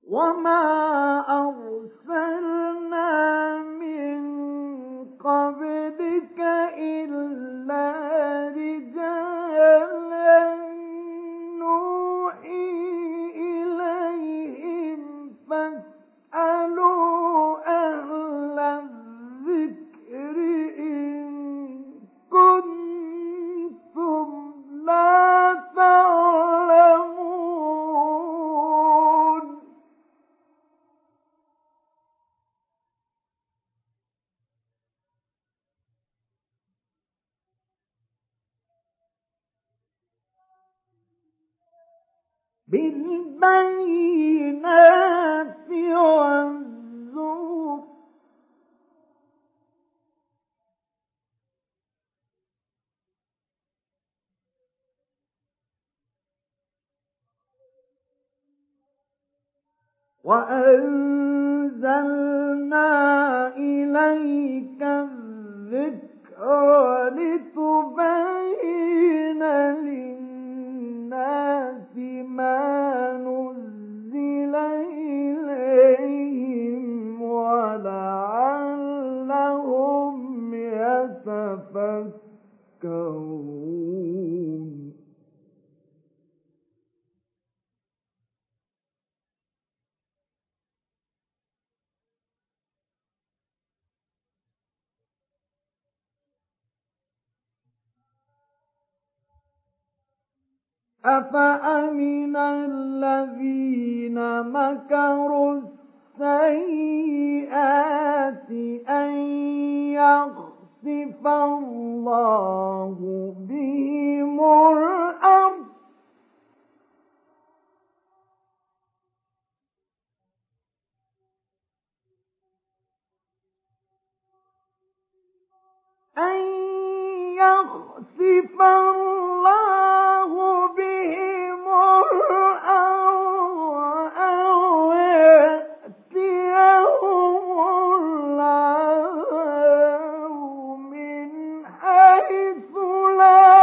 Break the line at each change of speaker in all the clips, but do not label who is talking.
وما أرسلنا من قبلك إلا رجالا نوحي إليهم فاسألوا أهل الذكر إن كنتم لا تعلمون بالبينات والزبر وأنزلنا إليك الذكر لتبين للناس ما نزل إليهم ولعلهم يتفكرون أفأمن الذين مكروا السيئات أن يخسف الله بهم الأرض أن يخسف الله بهم الأرض أو يأتيهم العذاب من حيث لا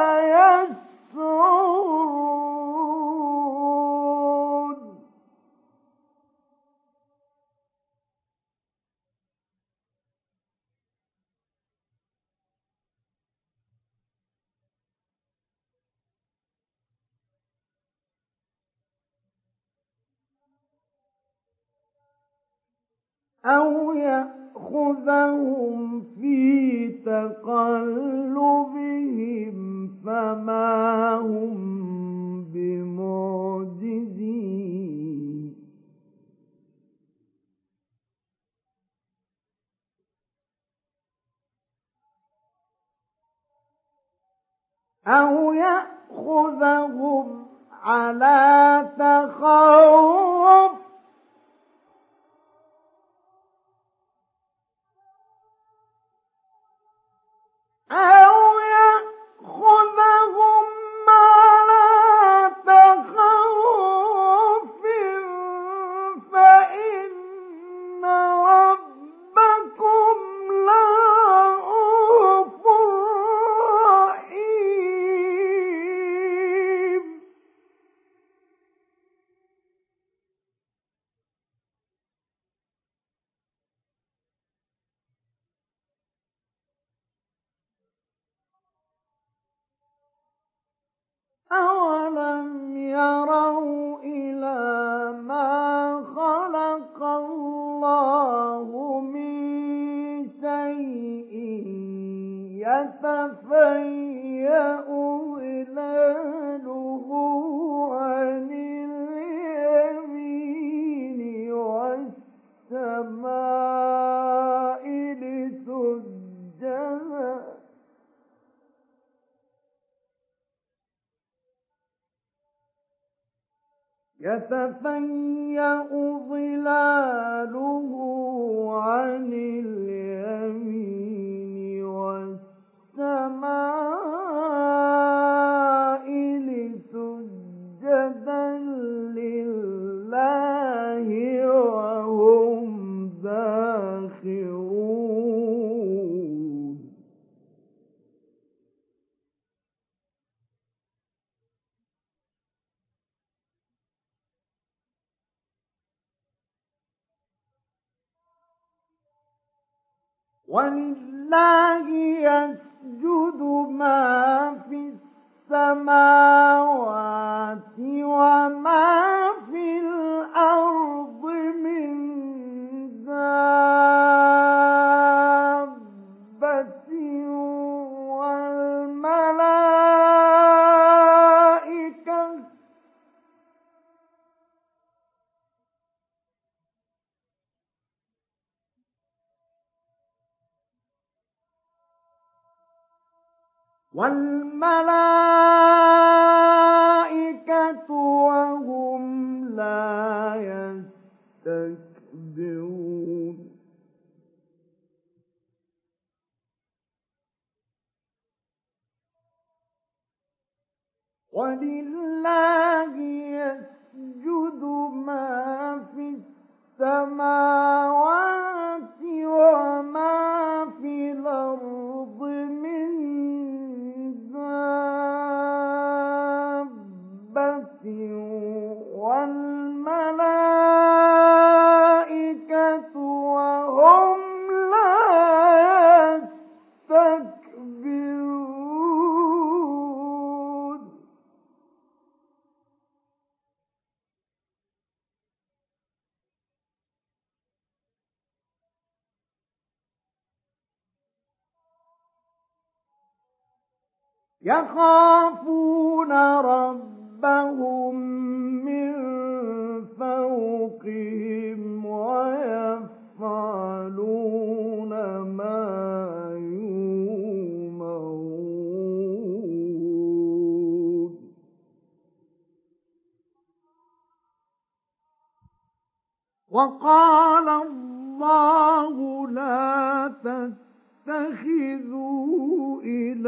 يشعرون أو يأخذهم في تقلبهم فما هم بمعجزين أو يأخذهم على تخوف أو يأخذهم على تخوف فإن ربكم لرءوف رحيم أولم يروا إلى ما خلق الله من شيء يتفيأ ظلاله عن اليمين والشمائل سجدا يتفيأ ظلاله عن اليمين والشمائل سجدا لله وهم داخرون ولله يسجد ما في السماوات وما في الأرض من دابة والملائكة وهم لا يستكبرون ولله يسجد ما في السماوات وما في الأرض من دابة والملائكة وهم لا يستكبرون يخافون ربهم من فوقهم ويفعلون ما يؤمرون وقال الله لا تتخذوا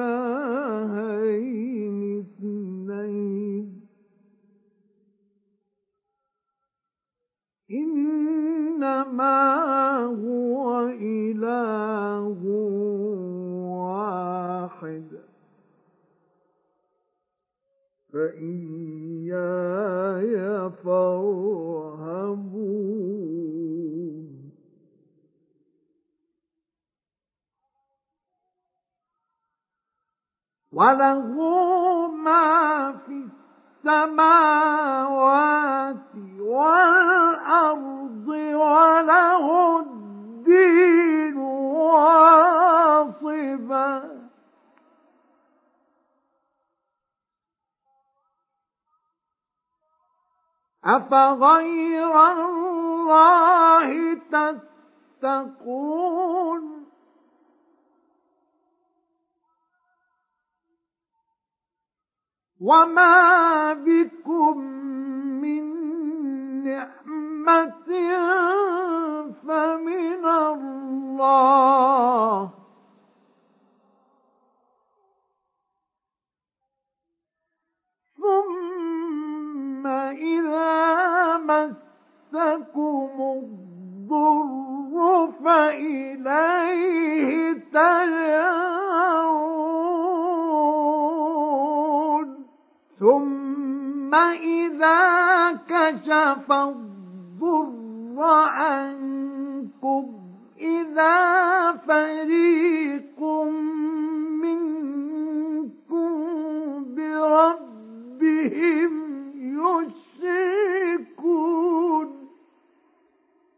إلهين اثنين إنما هو إله واحد فإياي فارهبون وله ما في السماوات والأرض وله الدين واصبا أفغير الله تتقون وما بكم من نعمة فمن الله ثم إذا مسكم الضر فإليه تجأرون ثم إذا كشف الضر عنكم إذا فريق منكم بربهم يشركون